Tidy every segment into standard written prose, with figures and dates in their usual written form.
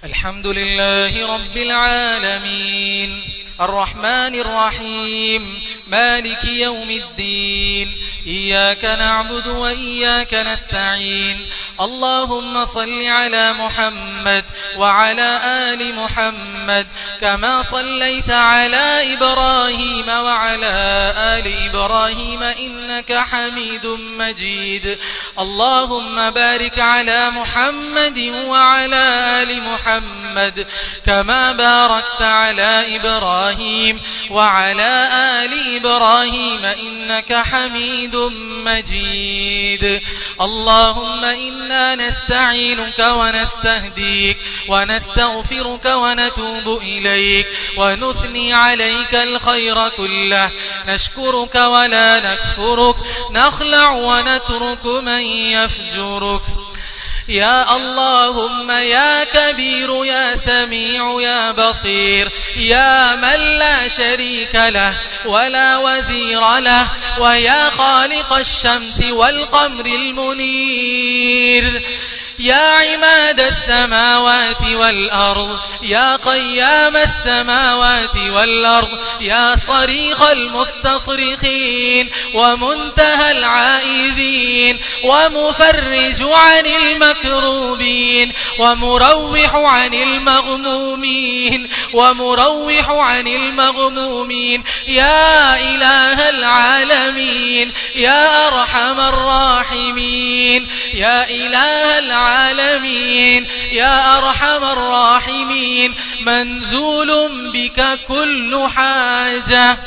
الحمد لله رب العالمين الرحمن الرحيم مالك يوم الدين إياك نعبد وإياك نستعين اللهم صل على محمد وعلى آل محمد كما صليت على إبراهيم وعلى آل إبراهيم إنك حميد مجيد اللهم بارك على محمد وعلى آل محمد كما باركت على إبراهيم وعلى آل إبراهيم إنك حميد مجيد اللهم إنا نستعينك ونستهديك ونستغفرك ونتوب إليك ونثني عليك الخير كله نشكرك ولا نكفرك نخلع ونترك من يفجرك يا اللهم يا كبير يا سميع يا بصير يا من لا شريك له ولا وزير له ويا خالق الشمس والقمر المنير يا عماد السماوات والأرض يا قيام السماوات والأرض يا صريخ المستصرخين ومنتهى العائذين ومفرج عن المكروبين ومروح عن المغمومين ومروح عن المغمومين يا إله العالمين يا أرحم الراحمين يا إله العالمين يا أرحم الراحمين منزول بك كل حاجة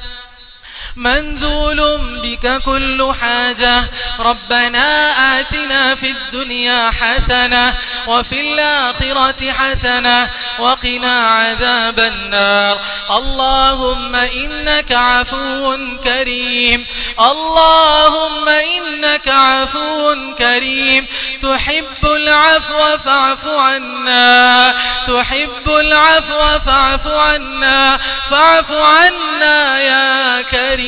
منزول بك كل حاجة ربنا آتنا في الدنيا حسنة وفي الآخرة حسنة وقنا عذاب النار اللهم إنك عفو كريم اللهم إنك عفو كريم تحب العفو فاعف عنا تحب العفو فاعف عنا فاعف عنا يا كريم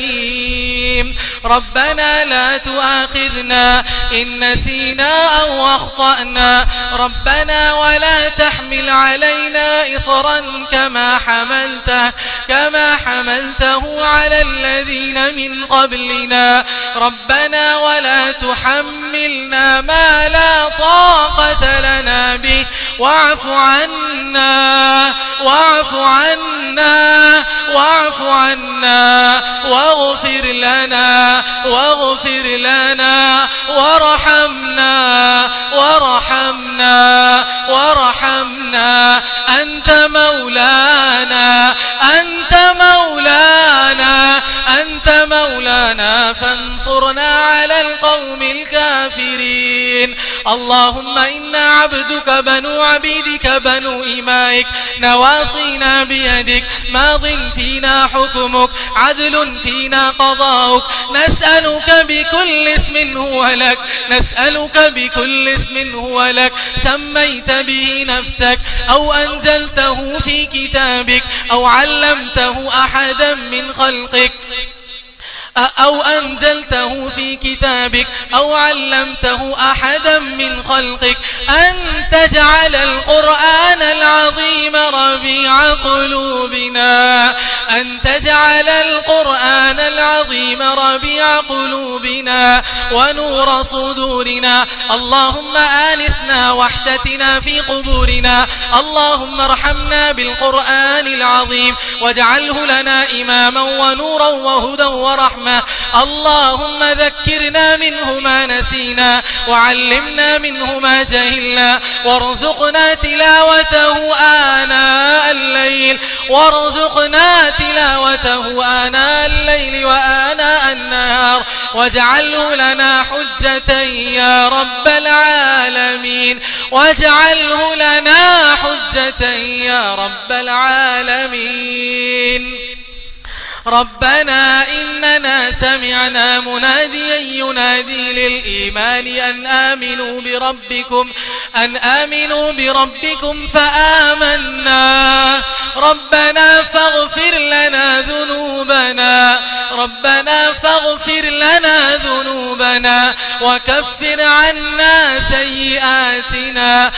ربنا لا تؤاخذنا إن نسينا أو أخطأنا ربنا ولا تحمل علينا إصرا كما حملته على الذين من قبلنا ربنا ولا تحملنا ما لا طاقة لنا به واعف عنا واعف عنا واعف عنا واغفر لنا واغفر لنا وارحمنا وارحمنا وارحمنا أنت مولانا أنت مولانا أنت مولانا فانصرنا على القوم الكافرين اللهم إنا عبدك بنو عبيدك بنو إمائك نواصينا بيدك ماض فينا حكمك عدل فينا قضاؤك نسألك بكل اسم هو لك نسألك بكل اسم هو لك سميت به نفسك أو أنزلته في كتابك أو علمته أحدا من خلقك أو أنزلته في كتابك أو علمته أحدا من خلقك أن تجعل القرآن العظيم ربيع قلوبنا أن تجعل القرآن العظيم ربيع قلوبنا ونور صدورنا اللهم آنسنا وحشتنا في قبورنا اللهم ارحمنا بالقرآن العظيم واجعله لنا إماما ونورا وهدى ورحمة اللهم ذكرنا منه ما نسينا وعلمنا منه ما جهلنا وارزقنا تلاوته آناء الليل وارزقنا تلاوته آناء الليل وآناء النهار واجعله لنا حجة يا رب العالمين واجعله لنا حجة يا رب العالمين ربنا إننا سمعنا مناديا ينادي للإيمان أن آمنوا بربكم فآمنا ربنا فاغفر لنا ذنوبنا وكفر عنا سيئاتنا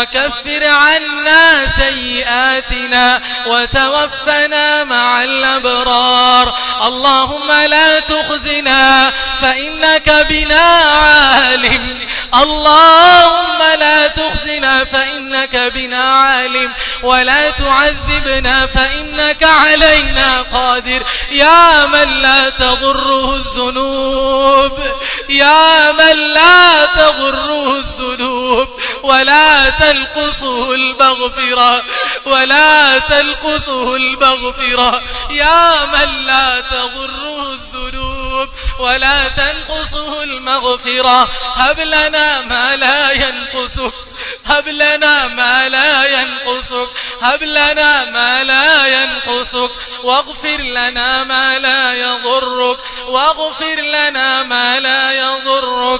وتوفنا مع الأبرار. اللهم لا تخزنا فإنك بنا عالم. اللهم لا تخزنا فإنك بنا عالم ولا تعذبنا فإنك علينا قادر. يا من لا تضره الذنوب، يا من لا تضره الذنوب ولا تنقصه المغفرة، ولا تنقصه المغفرة. يا من لا تضره الذنوب ولا تنقصه المغفرة، هب لنا ما لا ينقصك، هب لنا ما لا ينقصك، هب لنا ما لا ينقصك، واغفر لنا ما لا يضرك، واغفر لنا ما لا يضرك.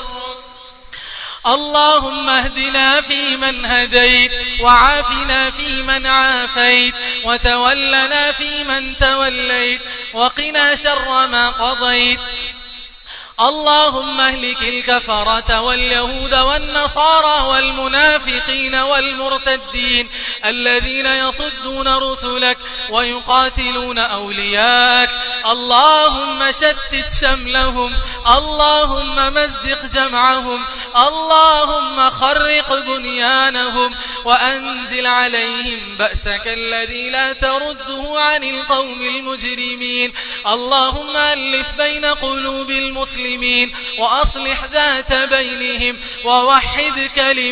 اللهم اهدنا فيمن هديت، وعافنا فيمن عافيت، وتولنا فيمن توليت، وقنا شر ما قضيت. اللهم اهلك الكفرة واليهود والنصارى والمنافقين والمرتدين الذين يصدون رسلك ويقاتلون أولياءك. اللهم شتت شملهم، اللهم مزق جمعهم، اللهم خرق بنيانهم، وأنزل عليهم بأسك الذي لا ترده عن القوم المجرمين. اللهم ألف بين قلوب المسلمين وأصلح ذات بينهم، ووحد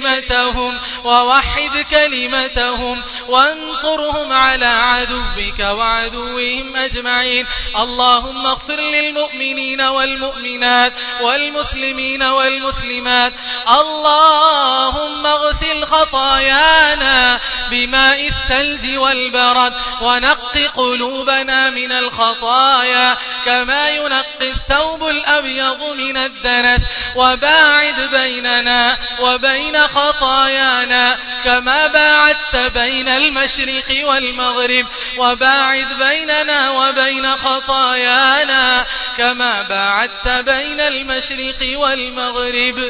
كلمتهم، وانصرهم على عدوك وعدوهم أجمعين. اللهم اغفر للمؤمنين والمؤمنات والمسلمين والمسلمات. اللهم اغسل خطايانا بماء الثلج والبرد، ونق قلوبنا من الخطايا كما ينقي الثوب الأبيض من الدنس، وباعد بيننا وبين خطايانا كما باعدت بين المشرق والمغرب، وباعد بيننا وبين خطايانا كما باعدت بين المشرق والمغرب.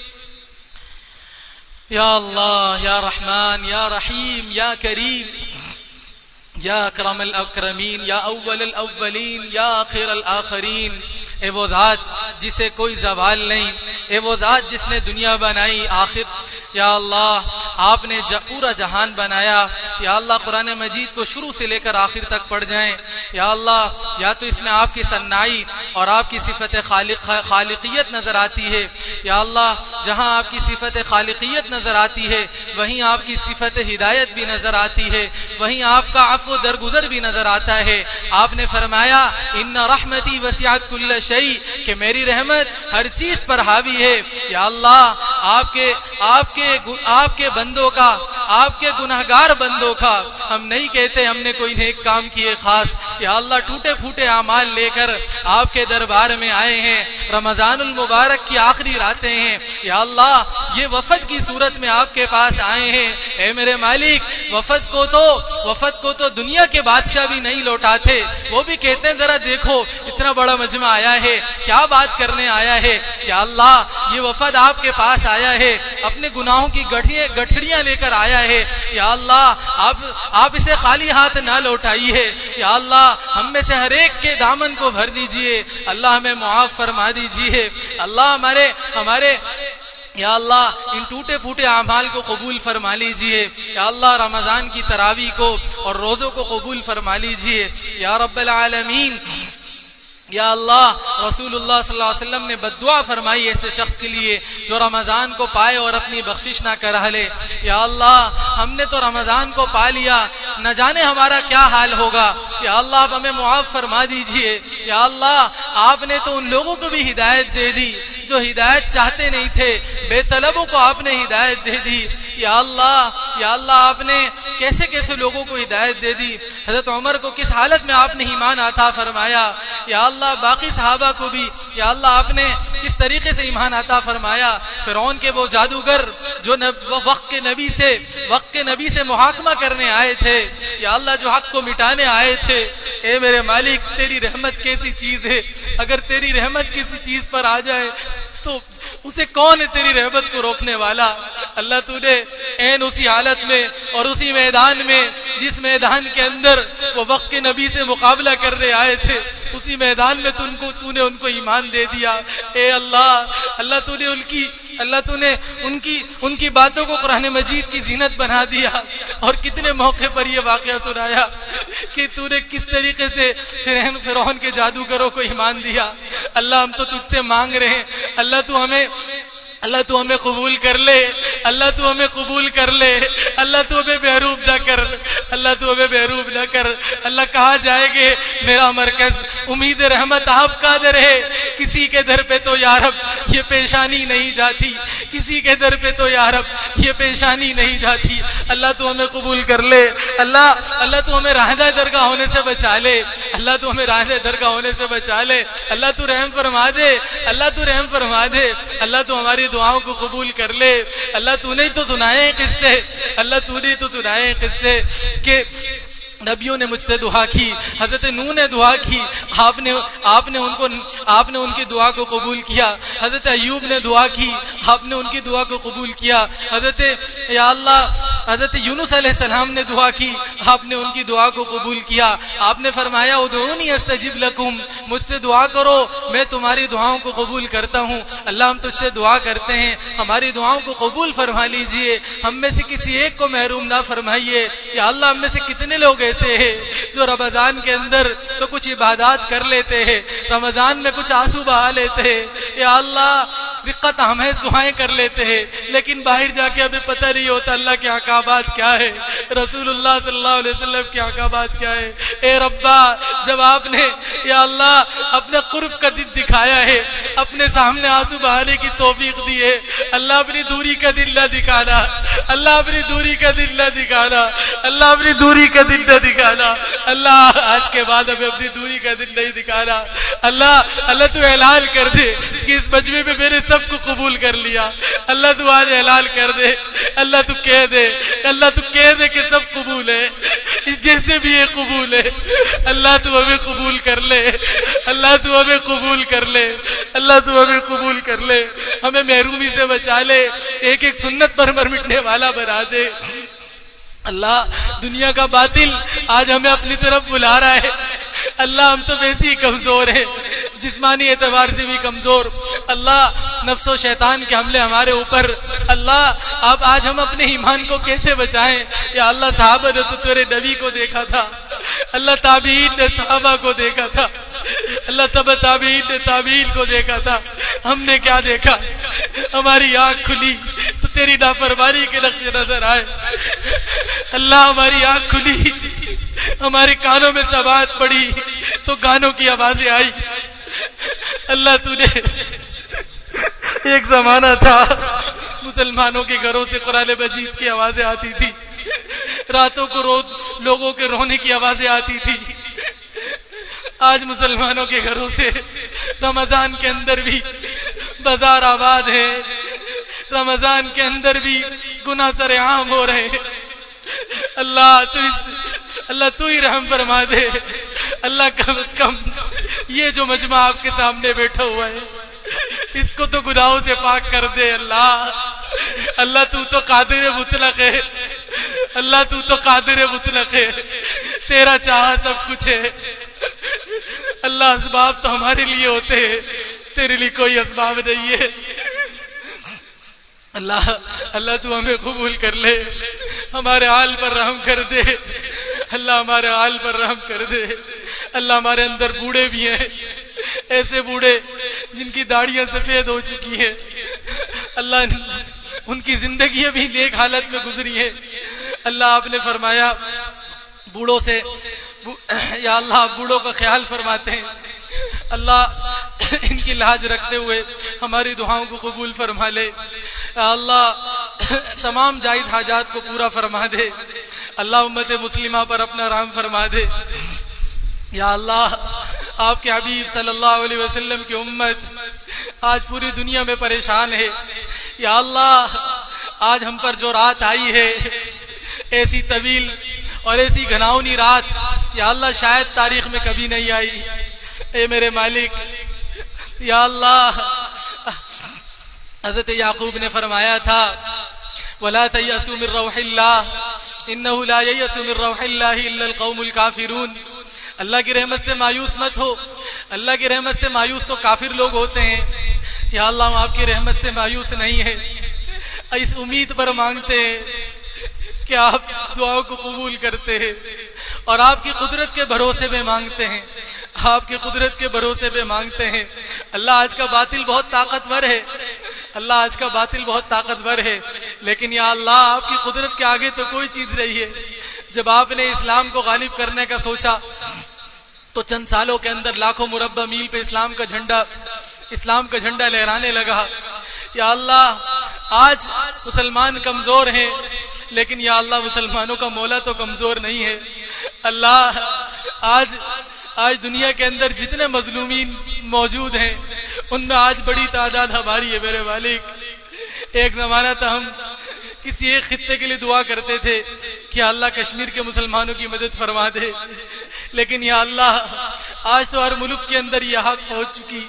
يا الله يا رحمن يا رحيم يا كريم या अकरम अल-अकरमीन, या अव्वल अल-अव्वलीन, या आखिर अल-आखिरीन। ए वो ज़ात जिसे कोई ज़वाल नहीं, ए वो ज़ात जिसने दुनिया बनाई आखिर। या अल्लाह आपने पूरा जहान बनाया। या अल्लाह कुरान मजीद को शुरू से लेकर आखिर तक पढ़ जाएं। या अल्लाह या तो इसमें आपकी सन्नाई और आपकी सिफत खालिकियत नजर आती है। या अल्लाह जहां आपकी सिफत खालिकियत नजर आती है वहीं आपकी सिफत हिदायत भी नजर आती है, वहीं आपका अफ़्व दरगुजर भी नजर आता है। आपने फरमाया इन्ना रहमती वसिअत कुल्ल शै, कि मेरी रहमत हर चीज पर हावी है। या अल्लाह आपके बंदों का, आपके गुनहगार बंदों का, हम नहीं कहते हमने कोई नेक काम किए खास। या अल्लाह टूटे फूटे अमाल लेकर आपके दरबार में आए हैं। रमजानुल मुबारक की आखिरी रातें हैं। या अल्लाह ये वफद की सूरत में आपके पास आए हैं। ए मेरे मालिक, वफद को तो दुनिया के बादशाह भी नहीं लौटाते, वो भी कहते हैं जरा देखो इतना बड़ा मजमा आया है, क्या बात करने आया है। या अल्लाह ये वफद आपके पास आया है, अपने गुनाहों की गठड़ियां लेकर आया है। या अल्लाह आप इसे खाली हाथ ना लौटाइए। या अल्लाह हम में से हर एक के दामन को भर दीजिए। अल्लाह हमें मुआफ फरमा दीजिए। अल्लाह हमारे या अल्लाह इन टूटे फूटे अमाल को कबूल फरमा लीजिए। या अल्लाह रमजान की तरावी को और रोजों को कबूल फरमा लीजिए या रब्बल आलमीन। या अल्लाह रसूलुल्लाह सल्लल्लाहु अलैहि वसल्लम ने बद्दुआ फरमाई ऐसे शख्स के लिए जो रमजान को पाए और अपनी बख्शिश ना करा ले। या अल्लाह हमने तो रमजान को पा लिया, न जाने हमारा क्या हाल होगा। या अल्लाह आप हमें मुआफ फरमा दीजिए। या अल्लाह आपने तो उन लोगों को भी हिदायत दे दी जो हिदायत चाहते नहीं थे, बेतलबों को आपने हिदायत दे दी। या अल्लाह आपने कैसे कैसे लोगों को हिदायत दे दी। हजरत उमर को किस हालत में आपने ईमान अता फरमाया। या अल्लाह बाकी सहाबा को भी या अल्लाह आपने किस तरीके से ईमान अता फरमाया। फिरौन के वो जादूगर जो वक्त के नबी से मुहाकमा करने आए थे, या अल्लाह जो हक को मिटाने आए थे। ए मेरे मालिक, तेरी रहमत कैसी चीज है, अगर तेरी रहमत किसी चीज पर आ जाए اسے کون ہے تیری رحمت کو روکنے والا؟ اللہ تو نے عین اسی حالت میں اور اسی میدان میں جس میدان کے اندر وہ وقت کے نبی سے مقابلہ کرنے آئے تھے، اسی میدان میں تو نے ان کو ایمان دے دیا۔ اے اللہ تو نے ان کی باتوں کو قرآن مجید کی زینت بنا دیا، اور کتنے موقع پر یہ واقعہ سنایا کہ تو نے کس طریقے سے فرعون کے جادوگروں کو ایمان دیا۔ اللہ ہم تو تجھ سے مانگ رہے ہیں، اللہ تو ہمیں قبول کر لے، اللہ تو ہمیں قبول کر لے، اللہ تو ہمیں محروم نہ کر، اللہ تو ہمیں محروم نہ کر۔ اللہ کہاں جائے گے میرا مرکز؟ امید رحمت آپ کا در ہے، کسی کے در پہ تو یا رب یہ پیشانی نہیں جاتی، کسی کے در پہ تو یا رب یہ پیشانی نہیں جاتی۔ اللہ تو ہمیں قبول کر لے، اللہ تو ہمیں راہدہ درگاہ ہونے سے بچا لے، اللہ تو ہمیں راہدہ درگاہ ہونے سے بچا لے، اللہ تو رحم فرما دے، اللہ تو رحم فرما دے، اللہ تو ہماری دعاؤں کو قبول کر لے۔ اللہ تو نے تو سنائے قصے، اللہ تو نے تو سنائے قصے کہ نبیوں نے مجھ سے دعا کی، حضرت نوح نے دعا کی، آپ نے ان کی دعا کو قبول کیا، حضرت ایوب نے دعا کی، آپ نے ان کی دعا کو قبول کیا، حضرت یونس علیہ السلام نے دعا کی، آپ نے ان کی دعا کو قبول کیا۔ آپ نے فرمایا ادعونی استجب لکم، مجھ سے دعا کرو میں تمہاری دعاؤں کو قبول کرتا ہوں۔ اللہ ہم تجھ سے دعا کرتے ہیں، ہماری دعاؤں کو قبول فرما لیجئے، ہم میں سے کسی ایک کو محروم نہ فرمائیے۔ یا اللہ ہم میں سے کتنے لوگ ایسے ہیں جو رمضان کے اندر تو کچھ عبادات کر لیتے ہیں، رمضان میں کچھ آنسو بہا لیتے ہیں، یا اللہ رقت آمیز دعائیں کر لیتے ہیں، لیکن باہر جا کے ہمیں پتہ نہیں ہوتا اللہ کے احکامات کیا ہے، رسول اللہ صلی اللہ علیہ وسلم کے احکامات کیا ہے۔ اے ربا جب آپ نے یا اللہ اپنے قرب کا دن دکھایا ہے، اپنے سامنے آنسو بہانے کی توفیق دی ہے، اللہ اپنی دوری کا دن نہ دکھانا، اللہ اپنی دوری کا دن نہ دکھانا، اللہ اپنی دوری کا دن نہ دکھانا، اللہ آج کے بعد ہمیں اپنی دوری کا دن نہیں دکھانا۔ اللہ تو اعلان کر دے کہ اس مجمع میں میرے سب کو قبول کر لیا، اللہ تو آج اعلان کر دے، اللہ تو کہہ دے کہ سب قبول ہے، جیسے بھی یہ قبول ہے، اللہ تو ہمیں قبول کر لے، اللہ تو ہمیں قبول کر لے، اللہ تو ہمیں قبول کر لے، ہمیں محرومی سے بچا لے، ایک ایک سنت پر مٹنے والا بنا دے۔ اللہ دنیا کا باطل آج ہمیں اپنی طرف بلا رہا ہے، اللہ ہم تو ویسے ہی کمزور ہیں، جسمانی اعتبار سے بھی کمزور، اللہ نفس و شیطان کے حملے ہمارے اوپر، اللہ اب آج ہم اپنے ایمان کو کیسے بچائیں؟ یا اللہ صحابہ نے تو تیرے نبی کو دیکھا تھا، اللہ تابعین نے صحابہ کو دیکھا تھا، اللہ تابعین نے تابعین کو دیکھا تھا، ہم نے کیا دیکھا؟ ہماری آنکھ کھلی تو تیری نافرمانی کے نقش نظر آئے، اللہ ہماری آنکھ کھلی، ہمارے کانوں میں سماعت پڑی تو گانوں کی آوازیں آئی۔ اللہ تو نے ایک زمانہ تھا مسلمانوں کے گھروں سے قرآن مجید کی آوازیں آتی تھی، راتوں کو لوگوں کے رونے کی آوازیں آتی تھی۔ آج مسلمانوں کے گھروں سے رمضان کے اندر بھی بازار آباد ہے، رمضان کے اندر بھی گناہ سر عام ہو رہے ہیں۔ اللہ تو ہی رحم فرما دے، اللہ کم از کم یہ جو مجمع آپ کے سامنے بیٹھا ہوا ہے اس کو تو گناہوں سے پاک کر دے۔ اللہ تو قادر مطلق ہے، اللہ تو قادر مطلق ہے، تیرا چاہا سب کچھ ہے۔ اللہ اسباب تو ہمارے لیے ہوتے ہیں، تیرے لیے کوئی اسباب نہیں ہے۔ اللہ تو ہمیں قبول کر لے، ہمارے حال پر رحم کر دے، اللہ ہمارے حال پر رحم کر دے۔ اللہ ہمارے اندر بوڑھے بھی ہیں، ایسے بوڑھے جن کی داڑیاں سفید ہو چکی ہیں، اللہ ان کی زندگی بھی نیک حالت میں گزری ہے۔ اللہ آپ نے فرمایا بوڑھوں سے، یا اللہ آپ بوڑھوں کا خیال فرماتے ہیں، اللہ ان کی لاج رکھتے ہوئے ہماری دعاؤں کو قبول فرما لے۔ اللہ تمام جائز حاجات کو پورا فرما دے، اللہ امت مسلمہ پر اپنا رحم فرما دے۔ یا اللہ آپ کے حبیب صلی اللہ علیہ وسلم کی امت آج پوری دنیا میں پریشان ہے، یا اللہ آج ہم پر جو رات آئی ہے، ایسی طویل اور ایسی گھناؤنی رات یا اللہ شاید تاریخ میں کبھی نہیں آئی۔ اے میرے مالک، یا اللہ حضرت یعقوب نے فرمایا تھا وَلَا تَيْأَسُوا مِن رَّوْحِ اللَّهِ إِنَّهُ لَا يَيْأَسُ مِن رَّوْحِ اللَّهِ إِلَّا الْقَوْمُ الْكَافِرُونَ۔ اللہ کی رحمت سے مایوس مت ہو، اللہ کی رحمت سے مایوس تو کافر لوگ ہوتے ہیں، یا اللہ ہم آپ کی رحمت سے مایوس نہیں ہیں، اس امید پر مانگتے ہیں کہ آپ دعاؤں کو قبول کرتے ہیں، اور آپ کی قدرت کے بھروسے پہ مانگتے ہیں، آپ کی قدرت کے بھروسے پہ مانگتے ہیں۔ اللہ آج کا باطل بہت طاقتور ہے، اللہ آج کا باطل بہت طاقتور ہے، لیکن یا اللہ آپ کی قدرت کے آگے تو کوئی چیز نہیں ہے۔ جب آپ نے اسلام کو غالب کرنے کا سوچا تو چند سالوں کے اندر لاکھوں مربع میل پہ اسلام کا جھنڈا لہرانے لگا۔ یا اللہ آج مسلمان کمزور ہیں، لیکن یا اللہ مسلمانوں کا مولا تو کمزور نہیں ہے۔ اللہ آج دنیا کے اندر جتنے مظلومین موجود ہیں ان میں آج بڑی تعداد ہماری ہے میرے مالک۔ ایک زمانہ تھا ہم کسی ایک خطے کے لیے دعا کرتے تھے کہ اللہ کشمیر کے مسلمانوں کی مدد فرما دے، لیکن یا اللہ آج تو ہر ملک کے اندر یہ حق پہنچ چکی۔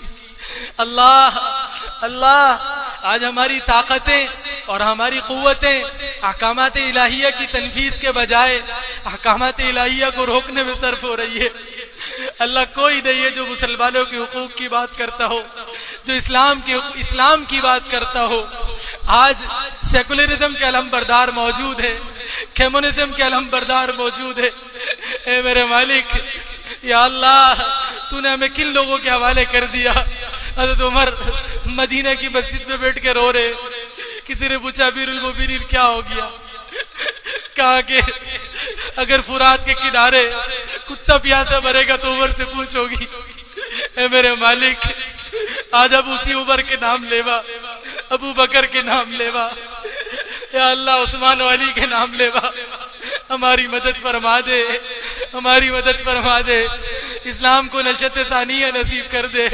اللہ آج ہماری طاقتیں اور ہماری قوتیں احکامات الہیہ کی تنفیذ کے بجائے احکامات الہیہ کو روکنے میں صرف ہو رہی ہے۔ اللہ کوئی نہیں ہے جو مسلمانوں کے حقوق کی بات کرتا ہو، جو اسلام کی بات کرتا ہو۔ آج سیکولرزم کے علم بردار موجود ہے، کمیونزم کے علم بردار موجود ہے۔ اے میرے مالک یا اللہ تو نے ہمیں کن لوگوں کے حوالے کر دیا۔ حضرت عمر مدینہ کی مسجد میں بیٹھ کے رو رہے، کسی نے پوچھا امیر المومنین کیا ہو گیا؟ کہا کہ اگر فرات کے کنارے کتا پیاسا مرے گا تو عمر سے پوچھو گی۔ اے میرے مالک آج اب اسی عمر کے نام لیوا، ابو بکر کے نام لیوا، یا اللہ عثمان و علی کے نام لیوا، ہماری مدد فرما دے، ہماری مدد فرما دے، اسلام کو نشت ثانیہ نصیب کر دے۔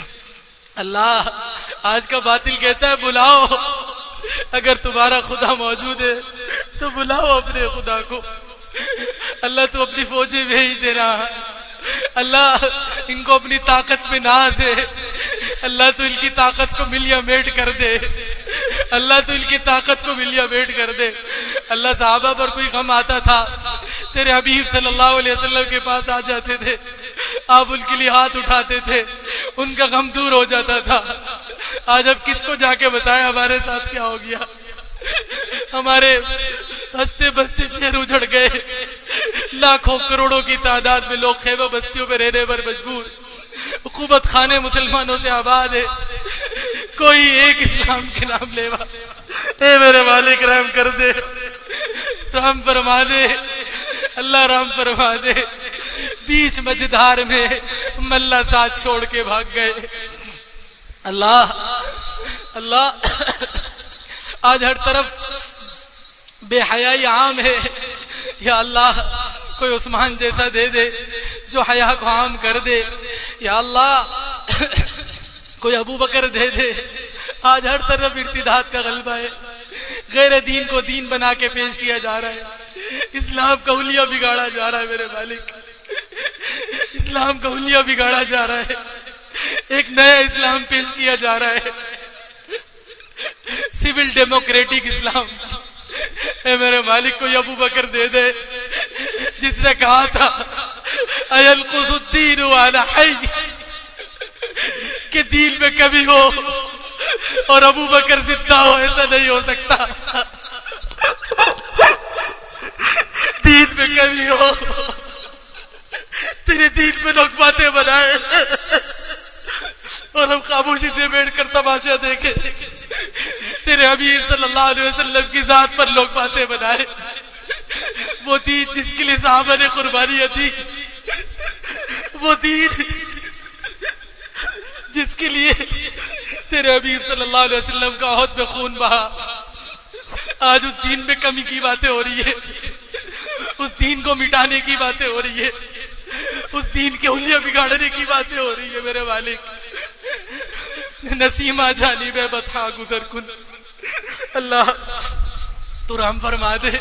اللہ آج کا باطل کہتا ہے بلاؤ، اگر تمہارا خدا موجود ہے تو بلاؤ اپنے خدا کو۔ اللہ تو اپنی فوجیں بھیج دینا، اللہ ان کو اپنی طاقت میں ناز ہے، اللہ تو ان کی طاقت کو ملیا میٹ کر دے، اللہ تو ان کی طاقت کو ملیا میٹ کر دے۔ اللہ صحابہ پر کوئی غم آتا تھا تیرے حبیب صلی اللہ علیہ وسلم کے پاس آ جاتے تھے، آپ ان کے لیے ہاتھ اٹھاتے تھے، ان کا غم دور ہو جاتا تھا۔ آج اب کس کو جا کے بتایا ہمارے ساتھ کیا ہو گیا؟ ہمارے ہنستے بستے چہر اجڑ گئے، لاکھوں کروڑوں کی تعداد میں لوگ خیمہ بستیوں پہ رہنے پر مجبور، حکومت خانے مسلمانوں سے آباد ہے، کوئی ایک اسلام کے نام لیوا۔ اے میرے مالک رحم کر دے، رحم فرما دے، اللہ رحم فرما دے۔ بیچ مجدھار میں ملا ساتھ چھوڑ کے بھاگ گئے۔ اللہ آج ہر طرف بے حیائی عام ہے، یا اللہ کوئی عثمان جیسا دے دے جو حیا کو عام کر دے، یا اللہ کوئی ابو بکر دے دے۔ آج ہر طرف ارتداد کا غلبہ ہے، غیر دین کو دین بنا کے پیش کیا جا رہا ہے، اسلام کا حلیہ بگاڑا جا رہا ہے میرے مالک، اسلام کا حلیہ بگاڑا جا رہا ہے، ایک نیا اسلام پیش کیا جا رہا ہے، سول ڈیموکریٹک اسلام۔ اے میرے مالک کو ابو بکر دے دے جس سے کہا تھا اَيَلْقُسُ الدِّينُ وَأَنَا حَيٌّ، کہ دین میں کمی ہو اور ابو بکر زندہ ہو، ایسا نہیں ہو سکتا۔ دین میں کمی ہو، تیرے دین میں لوگ باتیں بنائے اور ہم خاموشی سے بیٹھ کر تماشا دیکھے، تیرے حبیب صلی اللہ علیہ وسلم کی ذات پر لوگ باتیں بنائے۔ وہ دین جس کے لیے صحابہ نے قربانیاں دی، وہ دین جس کے لیے تیرے حبیب صلی اللہ علیہ وسلم کا عہد میں خون بہا، آج اس دین میں کمی کی باتیں ہو رہی ہے، اس دین کو مٹانے کی باتیں ہو رہی ہے، اس دین کے حلیہ بگاڑنے کی باتیں ہو رہی ہے میرے مالک۔ نسیمہ جانب بطحا گزر کن، اللہ تو رحم فرما دے،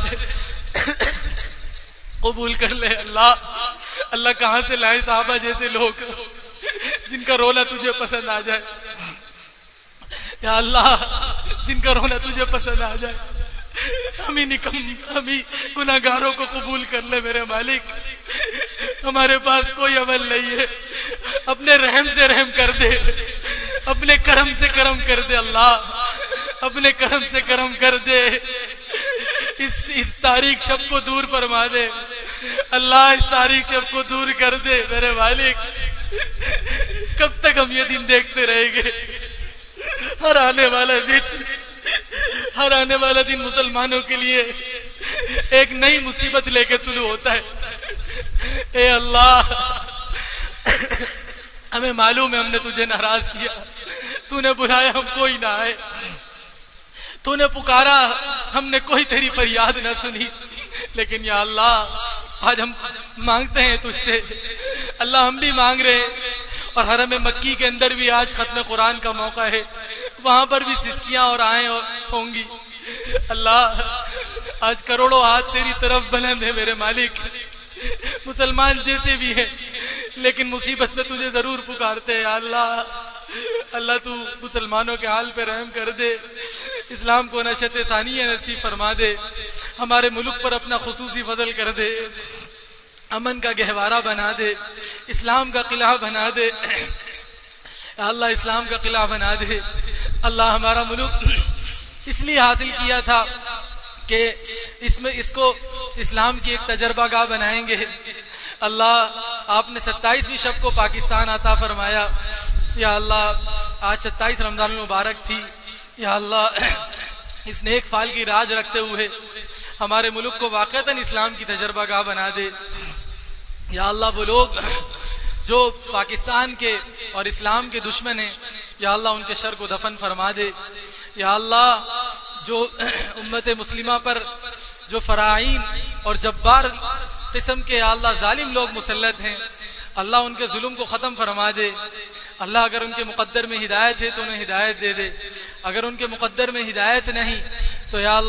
قبول کر لے۔ اللہ کہاں سے لائے صحابہ جیسے لوگ جن کا رونا تجھے پسند آ جائے۔ یا اللہ جن کا رونا تجھے پسند آ جائے. ہمیں گناہگاروں کو قبول کر لے میرے مالک. ہمارے پاس کوئی عمل نہیں ہے, اپنے رحم سے رحم کر دے, اپنے کرم سے کرم کر دے اللہ, اپنے کرم سے کرم کر دے. اس تاریخ شب کو دور فرما دے اللہ, اس تاریخ شب کو دور کر دے میرے مالک. کب تک ہم یہ دن دیکھتے رہیں گے؟ ہر آنے والا دن مسلمانوں کے لیے ایک نئی مصیبت لے کے طلوع ہوتا ہے. اے اللہ, ہمیں معلوم ہے ہم نے تجھے ناراض کیا, تو نے بلایا ہم کوئی نہ آئے, تو نے پکارا ہم نے کوئی تیری فریاد نہ سنی. لیکن یا اللہ آج ہم مانگتے ہیں تجھ سے اللہ, ہم بھی مانگ رہے ہیں. اور حرم مکی کے اندر بھی آج ختم قرآن کا موقع ہے, وہاں پر بھی سسکیاں اور آئیں ہوں گی. اللہ آج کروڑوں ہاتھ تیری طرف بلند ہے میرے مالک. مسلمان جیسے بھی ہیں لیکن مصیبت میں تجھے ضرور پکارتے ہیں. اللہ اللہ تو مسلمانوں کے حال پہ رحم کر دے, اسلام کو نشت ثانیہ نصیب فرما دے, ہمارے ملک پر اپنا خصوصی فضل کر دے, امن کا گہوارہ بنا دے, اسلام کا قلعہ بنا دے. اللہ اسلام کا قلعہ بنا دے. اللہ ہمارا ملک اس لیے حاصل کیا تھا کہ اس کو اسلام کی ایک تجربہ گاہ بنائیں گے. اللہ آپ نے 27ویں شب کو پاکستان عطا فرمایا. یا اللہ آج 27 رمضان المبارک تھی. یا اللہ اس نیک فال کی راج رکھتے ہوئے ہمارے ملک کو واقعتاً اسلام کی تجربہ گاہ بنا دے. یا اللہ وہ لوگ جو پاکستان کے اور اسلام کے دشمن ہیں, یا اللہ ان کے شر کو دفن فرما دے. یا اللہ جو امت مسلمہ پر جو فراعین اور جبار قسم کے یا اللہ ظالم لوگ مسلط ہیں, اللہ ان کے ظلم کو ختم فرما دے. اللہ اگر ان کے مقدر میں ہدایت ہے تو انہیں ہدایت دے دے, اگر ان کے مقدر میں ہدایت نہیں تو یا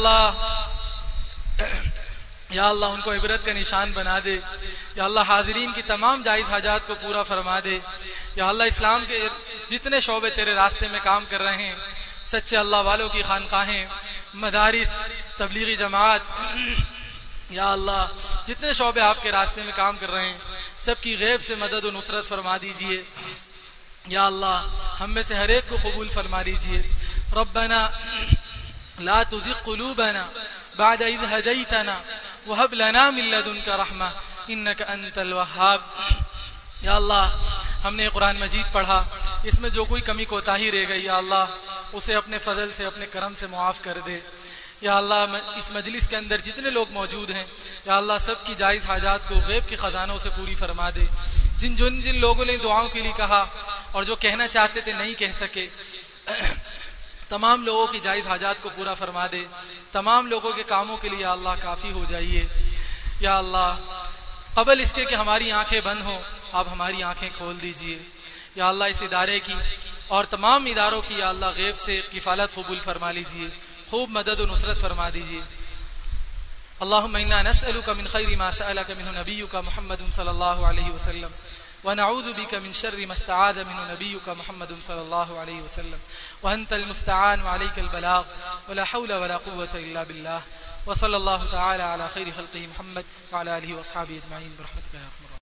اللہ ان کو عبرت کا نشان بنا دے. یا اللہ حاضرین کی تمام جائز حاجات کو پورا فرما دے. یا اللہ اسلام کے جتنے شعبے تیرے راستے میں کام کر رہے ہیں, سچے اللہ والوں کی خانقاہیں, مدارس, تبلیغی جماعت, یا اللہ جتنے شعبے آپ کے راستے میں کام کر رہے ہیں سب کی غیب سے مدد و نصرت فرما دیجئے. یا اللہ ہم میں سے ہر ایک کو قبول فرما لیجئے. ربنا لا تزغ قلوبنا بعد اذ هديتنا وهب لنا من لدنك رحمة انك انت الوهاب. یا اللہ ہم نے قرآن مجید پڑھا, اس میں جو کوئی کمی کوتاہی رہ گئی یا اللہ اسے اپنے فضل سے اپنے کرم سے معاف کر دے. یا اللہ اس مجلس کے اندر جتنے لوگ موجود ہیں یا اللہ سب کی جائز حاجات کو غیب کے خزانوں سے پوری فرما دے. جن لوگوں نے دعاؤں کے لیے کہا اور جو کہنا چاہتے تھے نہیں کہہ سکے, تمام لوگوں کی جائز حاجات کو پورا فرما دے. تمام لوگوں کے کاموں کے لیے اللہ کافی ہو جائیے. یا اللہ قبل اس کے کہ ہماری آنکھیں بند ہوں آپ ہماری آنکھیں کھول دیجئے. یا اللہ اس ادارے کی اور تمام اداروں کی یا اللہ غیب سے کفالت قبول فرما لیجئے, خوب مدد و نصرت فرما دیجئے. اللهم انا نسألك من خير ما سألك منه نبيك محمد صلى الله عليه وسلم ونعوذ بك من شر ما استعاذ منه نبيك محمد صلى الله عليه وسلم وأنت المستعان وعليك البلاغ ولا حول ولا قوة إلا بالله وصلى الله تعالى على خير خلقه محمد وعلى آله وأصحابه أجمعين برحمتك يا أرحم الراحمين.